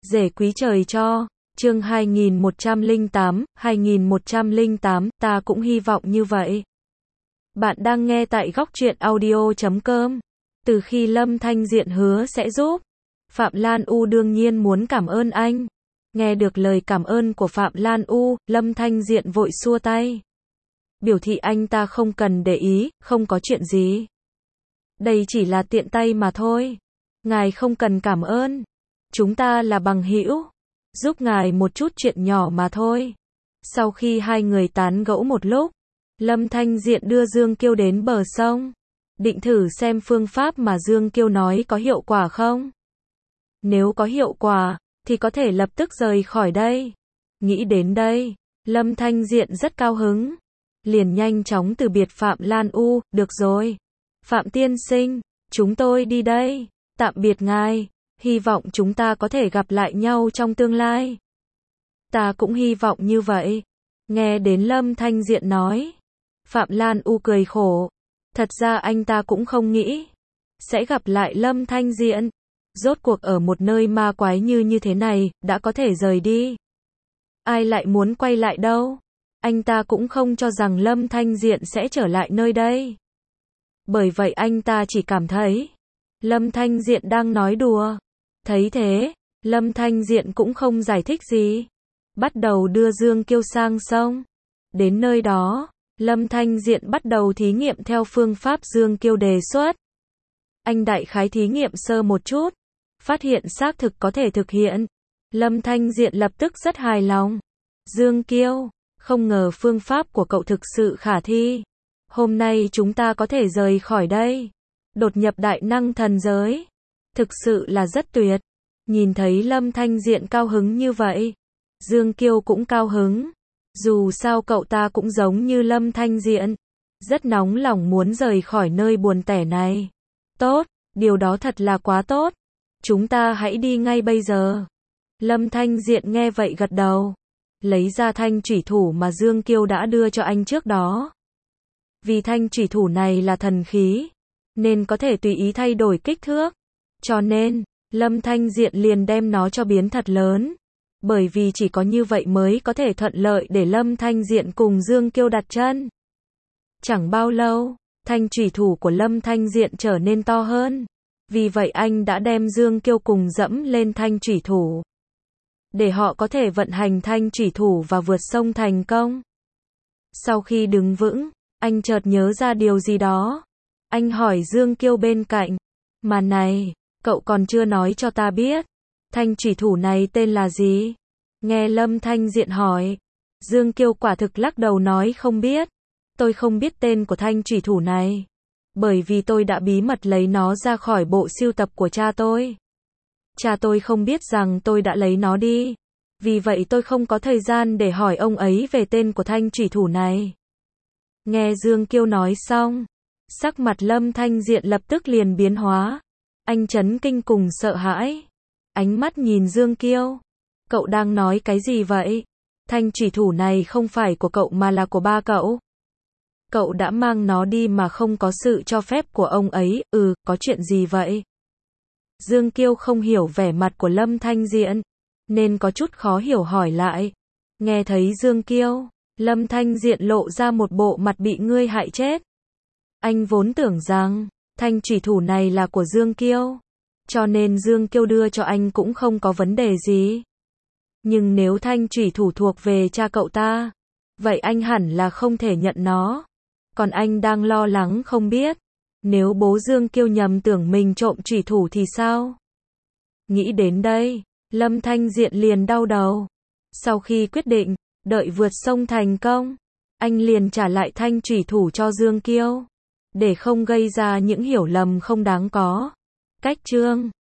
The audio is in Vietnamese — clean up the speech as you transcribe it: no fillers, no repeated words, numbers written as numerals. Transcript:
Rể quý trời cho. Chương 2108, ta cũng hy vọng như vậy. Bạn đang nghe tại góc truyện audio.com. Từ khi Lâm Thanh Diện hứa sẽ giúp, Phạm Lan U đương nhiên muốn cảm ơn anh. Nghe được lời cảm ơn của Phạm Lan U, Lâm Thanh Diện vội xua tay, biểu thị anh ta không cần để ý, không có chuyện gì. Đây chỉ là tiện tay mà thôi. Ngài không cần cảm ơn. Chúng ta là bằng hữu, giúp ngài một chút chuyện nhỏ mà thôi. Sau khi hai người tán gẫu một lúc, Lâm Thanh Diện đưa Dương Kiêu đến bờ sông, định thử xem phương pháp mà Dương Kiêu nói có hiệu quả không. Nếu có hiệu quả, thì có thể lập tức rời khỏi đây. Nghĩ đến đây, Lâm Thanh Diện rất cao hứng, liền nhanh chóng từ biệt Phạm Lan U. Được rồi, Phạm tiên sinh, chúng tôi đi đây. Tạm biệt ngài, hy vọng chúng ta có thể gặp lại nhau trong tương lai. Ta cũng hy vọng như vậy. Nghe đến Lâm Thanh Diện nói, Phạm Lan U cười khổ. Thật ra anh ta cũng không nghĩ sẽ gặp lại Lâm Thanh Diện. Rốt cuộc ở một nơi ma quái như thế này, đã có thể rời đi. Ai lại muốn quay lại đâu? Anh ta cũng không cho rằng Lâm Thanh Diện sẽ trở lại nơi đây. Bởi vậy anh ta chỉ cảm thấy Lâm Thanh Diện đang nói đùa. Thấy thế, Lâm Thanh Diện cũng không giải thích gì, bắt đầu đưa Dương Kiêu sang sông. Đến nơi đó, Lâm Thanh Diện bắt đầu thí nghiệm theo phương pháp Dương Kiêu đề xuất. Anh đại khái thí nghiệm sơ một chút, phát hiện xác thực có thể thực hiện. Lâm Thanh Diện lập tức rất hài lòng. Dương Kiêu, không ngờ phương pháp của cậu thực sự khả thi. Hôm nay chúng ta có thể rời khỏi đây, đột nhập đại năng thần giới. Thực sự là rất tuyệt. Nhìn thấy Lâm Thanh Diện cao hứng như vậy, Dương Kiêu cũng cao hứng. Dù sao cậu ta cũng giống như Lâm Thanh Diện, rất nóng lòng muốn rời khỏi nơi buồn tẻ này. Tốt, điều đó thật là quá tốt. Chúng ta hãy đi ngay bây giờ. Lâm Thanh Diện nghe vậy gật đầu, lấy ra thanh chủy thủ mà Dương Kiêu đã đưa cho anh trước đó. Vì thanh chủy thủ này là thần khí, nên có thể tùy ý thay đổi kích thước. Cho nên, Lâm Thanh Diện liền đem nó cho biến thật lớn. Bởi vì chỉ có như vậy mới có thể thuận lợi để Lâm Thanh Diện cùng Dương Kiêu đặt chân. Chẳng bao lâu, thanh chủy thủ của Lâm Thanh Diện trở nên to hơn. Vì vậy anh đã đem Dương Kiêu cùng dẫm lên thanh chủy thủ, để họ có thể vận hành thanh chủy thủ và vượt sông thành công. Sau khi đứng vững, anh chợt nhớ ra điều gì đó. Anh hỏi Dương Kiêu bên cạnh, mà này, cậu còn chưa nói cho ta biết, thanh chủy thủ này tên là gì? Nghe Lâm Thanh Diện hỏi, Dương Kiêu quả thực lắc đầu nói không biết. Tôi không biết tên của thanh chủy thủ này, bởi vì tôi đã bí mật lấy nó ra khỏi bộ sưu tập của cha tôi. Cha tôi không biết rằng tôi đã lấy nó đi, vì vậy tôi không có thời gian để hỏi ông ấy về tên của thanh chủy thủ này. Nghe Dương Kiêu nói xong, sắc mặt Lâm Thanh Diện lập tức liền biến hóa. Anh chấn kinh cùng sợ hãi, ánh mắt nhìn Dương Kiêu. Cậu đang nói cái gì vậy? Thanh chủy thủ này không phải của cậu mà là của ba cậu. Cậu đã mang nó đi mà không có sự cho phép của ông ấy. Có chuyện gì vậy? Dương Kiêu không hiểu vẻ mặt của Lâm Thanh Diện, nên có chút khó hiểu hỏi lại. Nghe thấy Dương Kiêu, Lâm Thanh Diện lộ ra một bộ mặt bị ngươi hại chết. Anh vốn tưởng rằng thanh chủy thủ này là của Dương Kiêu, cho nên Dương Kiêu đưa cho anh cũng không có vấn đề gì. Nhưng nếu thanh chủy thủ thuộc về cha cậu ta, vậy anh hẳn là không thể nhận nó. Còn anh đang lo lắng không biết, nếu bố Dương Kiêu nhầm tưởng mình trộm chủy thủ thì sao? Nghĩ đến đây, Lâm Thanh Diện liền đau đầu. Sau khi quyết định, đợi vượt sông thành công, anh liền trả lại thanh chủy thủ cho Dương Kiêu, để không gây ra những hiểu lầm không đáng có. Cách chương